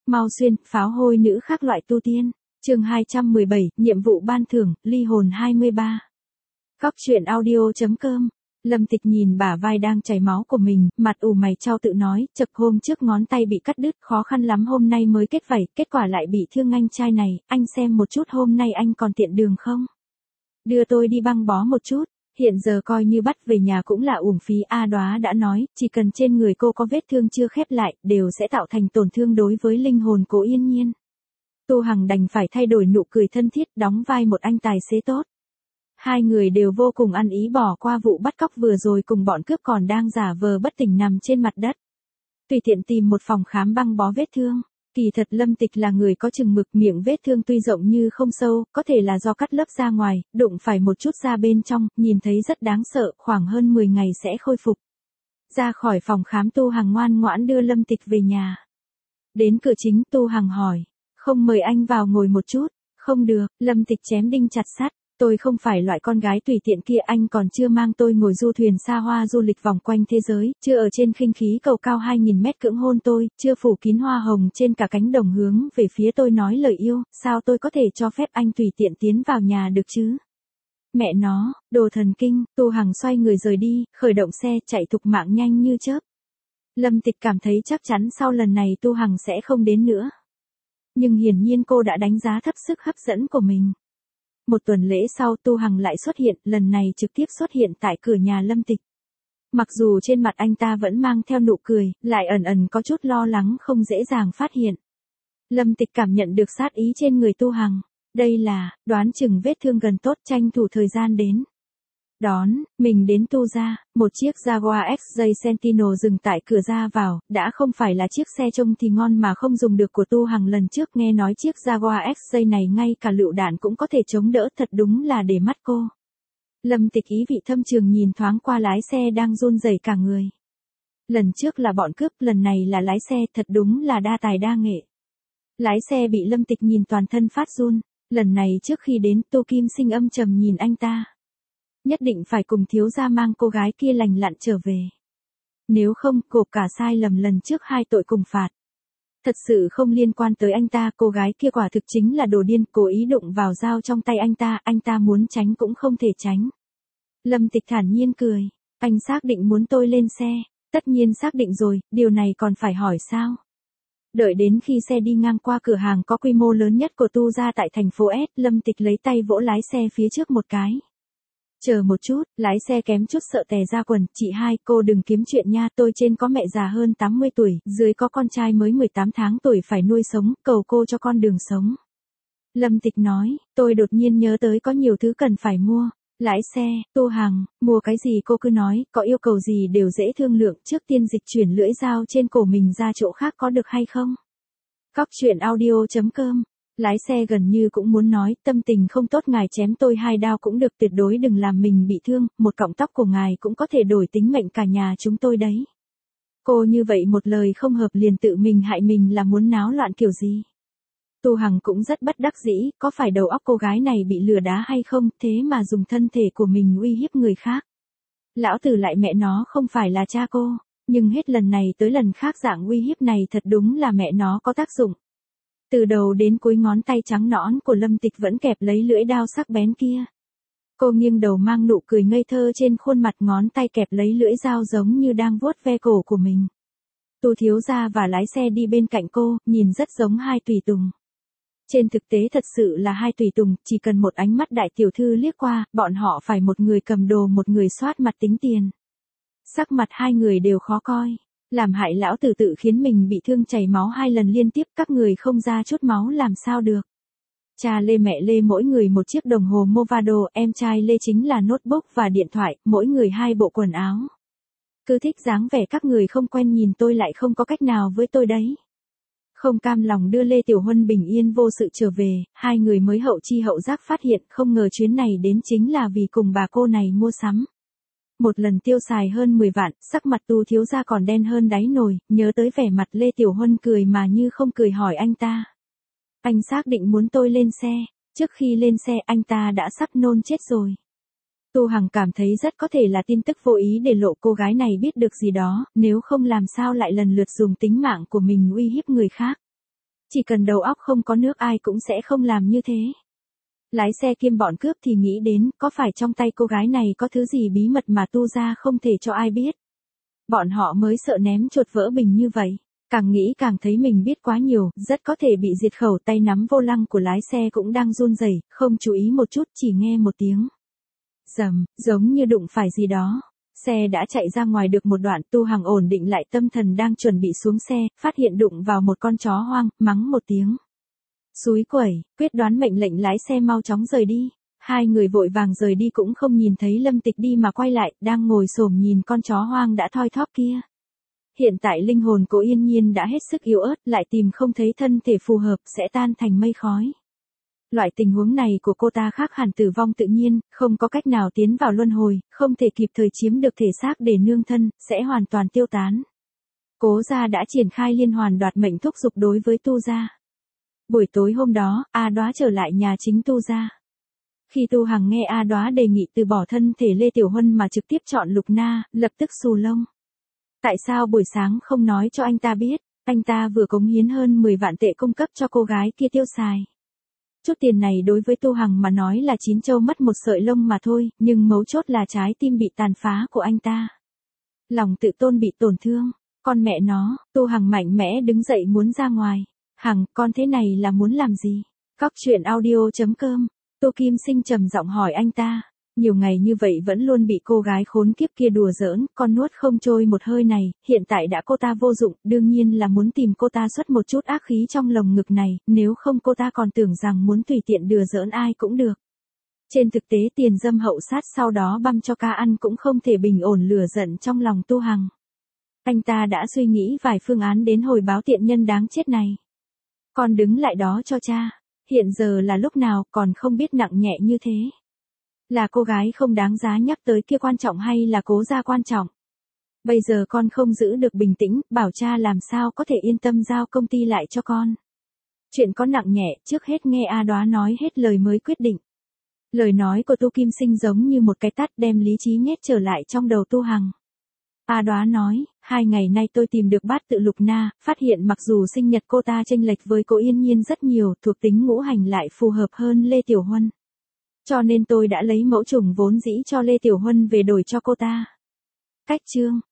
Mau xuyên, pháo hôi nữ khác loại tu tiên. Chương 217, nhiệm vụ ban thưởng, ly hồn 23. Góc truyện audio.com. Lâm Tịch nhìn bả vai đang chảy máu của mình, mặt ủ mày chau tự nói, chật hôm trước ngón tay bị cắt đứt, khó khăn lắm hôm nay mới kết vảy, kết quả lại bị thương anh trai này, anh xem một chút hôm nay anh còn tiện đường không? Đưa tôi đi băng bó một chút, hiện giờ coi như bắt về nhà cũng là uổng phí. A Đóa đã nói, chỉ cần trên người cô có vết thương chưa khép lại, đều sẽ tạo thành tổn thương đối với linh hồn của Yên Nhiên. Tô Hằng đành phải thay đổi nụ cười thân thiết, đóng vai một anh tài xế tốt. Hai người đều vô cùng ăn ý bỏ qua vụ bắt cóc vừa rồi, cùng bọn cướp còn đang giả vờ bất tỉnh nằm trên mặt đất. Tùy tiện tìm một phòng khám băng bó vết thương. Kỳ thật Lâm Tịch là người có chừng mực, miệng vết thương tuy rộng như không sâu, có thể là do cắt lớp ra ngoài, đụng phải một chút da bên trong, nhìn thấy rất đáng sợ, khoảng hơn 10 ngày sẽ khôi phục. Ra khỏi phòng khám, Tô Hằng ngoan ngoãn đưa Lâm Tịch về nhà. Đến cửa chính, Tô Hằng hỏi, không mời anh vào ngồi một chút? Không được, Lâm Tịch chém đinh chặt sắt. Tôi không phải loại con gái tùy tiện kia, anh còn chưa mang tôi ngồi du thuyền xa hoa du lịch vòng quanh thế giới, chưa ở trên khinh khí cầu cao 2.000 mét cưỡng hôn tôi, chưa phủ kín hoa hồng trên cả cánh đồng hướng về phía tôi nói lời yêu, sao tôi có thể cho phép anh tùy tiện tiến vào nhà được chứ? Mẹ nó, đồ thần kinh. Tô Hằng xoay người rời đi, khởi động xe, chạy thục mạng nhanh như chớp. Lâm Tịch cảm thấy chắc chắn sau lần này Tô Hằng sẽ không đến nữa. Nhưng hiển nhiên cô đã đánh giá thấp sức hấp dẫn của mình. Một tuần lễ sau, Tô Hằng lại xuất hiện, lần này trực tiếp xuất hiện tại cửa nhà Lâm Tịch. Mặc dù trên mặt anh ta vẫn mang theo nụ cười, lại ẩn ẩn có chút lo lắng không dễ dàng phát hiện. Lâm Tịch cảm nhận được sát ý trên người Tô Hằng. Đây là, đoán chừng vết thương gần tốt, tranh thủ thời gian đến. Đón, mình đến Tô gia, một chiếc Jaguar XJ Sentinel dừng tại cửa ra vào, đã không phải là chiếc xe trông thì ngon mà không dùng được của Tô Hằng lần trước, nghe nói chiếc Jaguar XJ này ngay cả lựu đạn cũng có thể chống đỡ, thật đúng là để mắt cô. Lâm Tịch ý vị thâm trường nhìn thoáng qua lái xe đang run rẩy cả người. Lần trước là bọn cướp, lần này là lái xe, thật đúng là đa tài đa nghệ. Lái xe bị Lâm Tịch nhìn toàn thân phát run, lần này trước khi đến Tô Kim Sinh âm trầm nhìn anh ta. Nhất định phải cùng thiếu gia mang cô gái kia lành lặn trở về. Nếu không, cộp cả sai lầm lần trước 2 tội cùng phạt. Thật sự không liên quan tới anh ta, cô gái kia quả thực chính là đồ điên, cố ý đụng vào dao trong tay anh ta muốn tránh cũng không thể tránh. Lâm Tịch thản nhiên cười, anh xác định muốn tôi lên xe? Tất nhiên xác định rồi, điều này còn phải hỏi sao? Đợi đến khi xe đi ngang qua cửa hàng có quy mô lớn nhất của Tu gia tại thành phố S, Lâm Tịch lấy tay vỗ lái xe phía trước một cái. Chờ một chút, lái xe kém chút sợ tè ra quần, chị hai, cô đừng kiếm chuyện nha, tôi trên có mẹ già hơn 80 tuổi, dưới có con trai mới 18 tháng tuổi phải nuôi sống, cầu cô cho con đường sống. Lâm Tịch nói, tôi đột nhiên nhớ tới có nhiều thứ cần phải mua. Lái xe, Tô Hằng, mua cái gì cô cứ nói, có yêu cầu gì đều dễ thương lượng, trước tiên dịch chuyển lưỡi dao trên cổ mình ra chỗ khác có được hay không? Góc truyện audio.com. Lái xe gần như cũng muốn nói, tâm tình không tốt ngài chém tôi 2 đao cũng được, tuyệt đối đừng làm mình bị thương, một cọng tóc của ngài cũng có thể đổi tính mệnh cả nhà chúng tôi đấy. Cô như vậy một lời không hợp liền tự mình hại mình là muốn náo loạn kiểu gì? Tô Hằng cũng rất bất đắc dĩ, có phải đầu óc cô gái này bị lừa đá hay không, thế mà dùng thân thể của mình uy hiếp người khác. Lão tử lại mẹ nó không phải là cha cô, nhưng hết lần này tới lần khác dạng uy hiếp này thật đúng là mẹ nó có tác dụng. Từ đầu đến cuối ngón tay trắng nõn của Lâm Tịch vẫn kẹp lấy lưỡi dao sắc bén kia. Cô nghiêng đầu mang nụ cười ngây thơ trên khuôn mặt, ngón tay kẹp lấy lưỡi dao giống như đang vuốt ve cổ của mình. Tu thiếu gia và lái xe đi bên cạnh cô, nhìn rất giống 2 tùy tùng. Trên thực tế thật sự là 2 tùy tùng, chỉ cần một ánh mắt đại tiểu thư liếc qua, bọn họ phải một người cầm đồ một người soát mặt tính tiền. Sắc mặt 2 người đều khó coi. Làm hại lão tử tự khiến mình bị thương chảy máu 2 lần liên tiếp, các người không ra chút máu làm sao được. Cha Lê mẹ Lê mỗi người một chiếc đồng hồ Movado, em trai Lê chính là notebook và điện thoại, mỗi người 2 bộ quần áo. Cứ thích dáng vẻ các người không quen nhìn tôi lại không có cách nào với tôi đấy. Không cam lòng đưa Lê Tiểu Huân bình yên vô sự trở về, 2 người mới hậu chi hậu giác phát hiện không ngờ chuyến này đến chính là vì cùng bà cô này mua sắm. Một lần tiêu xài hơn 10 vạn, sắc mặt Tu thiếu gia còn đen hơn đáy nồi, nhớ tới vẻ mặt Lê Tiểu Huân cười mà như không cười hỏi anh ta. Anh xác định muốn tôi lên xe, trước khi lên xe anh ta đã sắp nôn chết rồi. Tô Hằng cảm thấy rất có thể là tin tức vô ý để lộ cô gái này biết được gì đó, nếu không làm sao lại lần lượt dùng tính mạng của mình uy hiếp người khác. Chỉ cần đầu óc không có nước ai cũng sẽ không làm như thế. Lái xe kiêm bọn cướp thì nghĩ đến, có phải trong tay cô gái này có thứ gì bí mật mà tu ra không thể cho ai biết. Bọn họ mới sợ ném chuột vỡ bình như vậy. Càng nghĩ càng thấy mình biết quá nhiều, rất có thể bị diệt khẩu. Tay nắm vô lăng của lái xe cũng đang run rẩy, không chú ý một chút, chỉ nghe một tiếng rầm, giống như đụng phải gì đó. Xe đã chạy ra ngoài được một đoạn, Tu Hằng ổn định lại tâm thần đang chuẩn bị xuống xe, phát hiện đụng vào một con chó hoang, mắng một tiếng. Xúi quẩy, quyết đoán mệnh lệnh lái xe mau chóng rời đi. Hai người vội vàng rời đi cũng không nhìn thấy Lâm Tịch đi mà quay lại, đang ngồi xổm nhìn con chó hoang đã thoi thóp kia. Hiện tại linh hồn Cố Yên Nhiên đã hết sức yếu ớt, lại tìm không thấy thân thể phù hợp, sẽ tan thành mây khói. Loại tình huống này của cô ta khác hẳn tử vong tự nhiên, không có cách nào tiến vào luân hồi, không thể kịp thời chiếm được thể xác để nương thân, sẽ hoàn toàn tiêu tán. Cố gia đã triển khai liên hoàn đoạt mệnh thúc giục đối với Tu gia. Buổi tối hôm đó, A Đóa trở lại nhà chính Tu gia. Khi Tu Hằng nghe A Đóa đề nghị từ bỏ thân thể Lê Tiểu Huân mà trực tiếp chọn Lục Na, lập tức xù lông. Tại sao buổi sáng không nói cho anh ta biết, anh ta vừa cống hiến hơn 10 vạn tệ cung cấp cho cô gái kia tiêu xài. Chút tiền này đối với Tu Hằng mà nói là chín châu mất một sợi lông mà thôi, nhưng mấu chốt là trái tim bị tàn phá của anh ta. Lòng tự tôn bị tổn thương, con mẹ nó, Tu Hằng mạnh mẽ đứng dậy muốn ra ngoài. Hằng, con thế này là muốn làm gì? Cóc truyện audio.com, Tô Kim Sinh trầm giọng hỏi anh ta. Nhiều ngày như vậy vẫn luôn bị cô gái khốn kiếp kia đùa giỡn, con nuốt không trôi một hơi này, hiện tại đã cô ta vô dụng, đương nhiên là muốn tìm cô ta xuất một chút ác khí trong lồng ngực này, nếu không cô ta còn tưởng rằng muốn tùy tiện đùa giỡn ai cũng được. Trên thực tế tiền dâm hậu sát sau đó băm cho ca ăn cũng không thể bình ổn lửa giận trong lòng Tu Hằng. Anh ta đã suy nghĩ vài phương án đến hồi báo tiện nhân đáng chết này. Con đứng lại đó cho cha, hiện giờ là lúc nào còn không biết nặng nhẹ như thế. Là cô gái không đáng giá nhắc tới kia quan trọng hay là Cố gia quan trọng? Bây giờ con không giữ được bình tĩnh, bảo cha làm sao có thể yên tâm giao công ty lại cho con. Chuyện có nặng nhẹ, trước hết nghe A Đóa nói hết lời mới quyết định. Lời nói của Tu Kim Sinh giống như một cái tát đem lý trí nhét trở lại trong đầu Tu Hằng. A Đóa nói, 2 ngày nay tôi tìm được bát tự Lục Na, phát hiện mặc dù sinh nhật cô ta chênh lệch với Cố Yên Nhiên rất nhiều, thuộc tính ngũ hành lại phù hợp hơn Lê Tiểu Huân. Cho nên tôi đã lấy mẫu trùng vốn dĩ cho Lê Tiểu Huân về đổi cho cô ta. Cách chương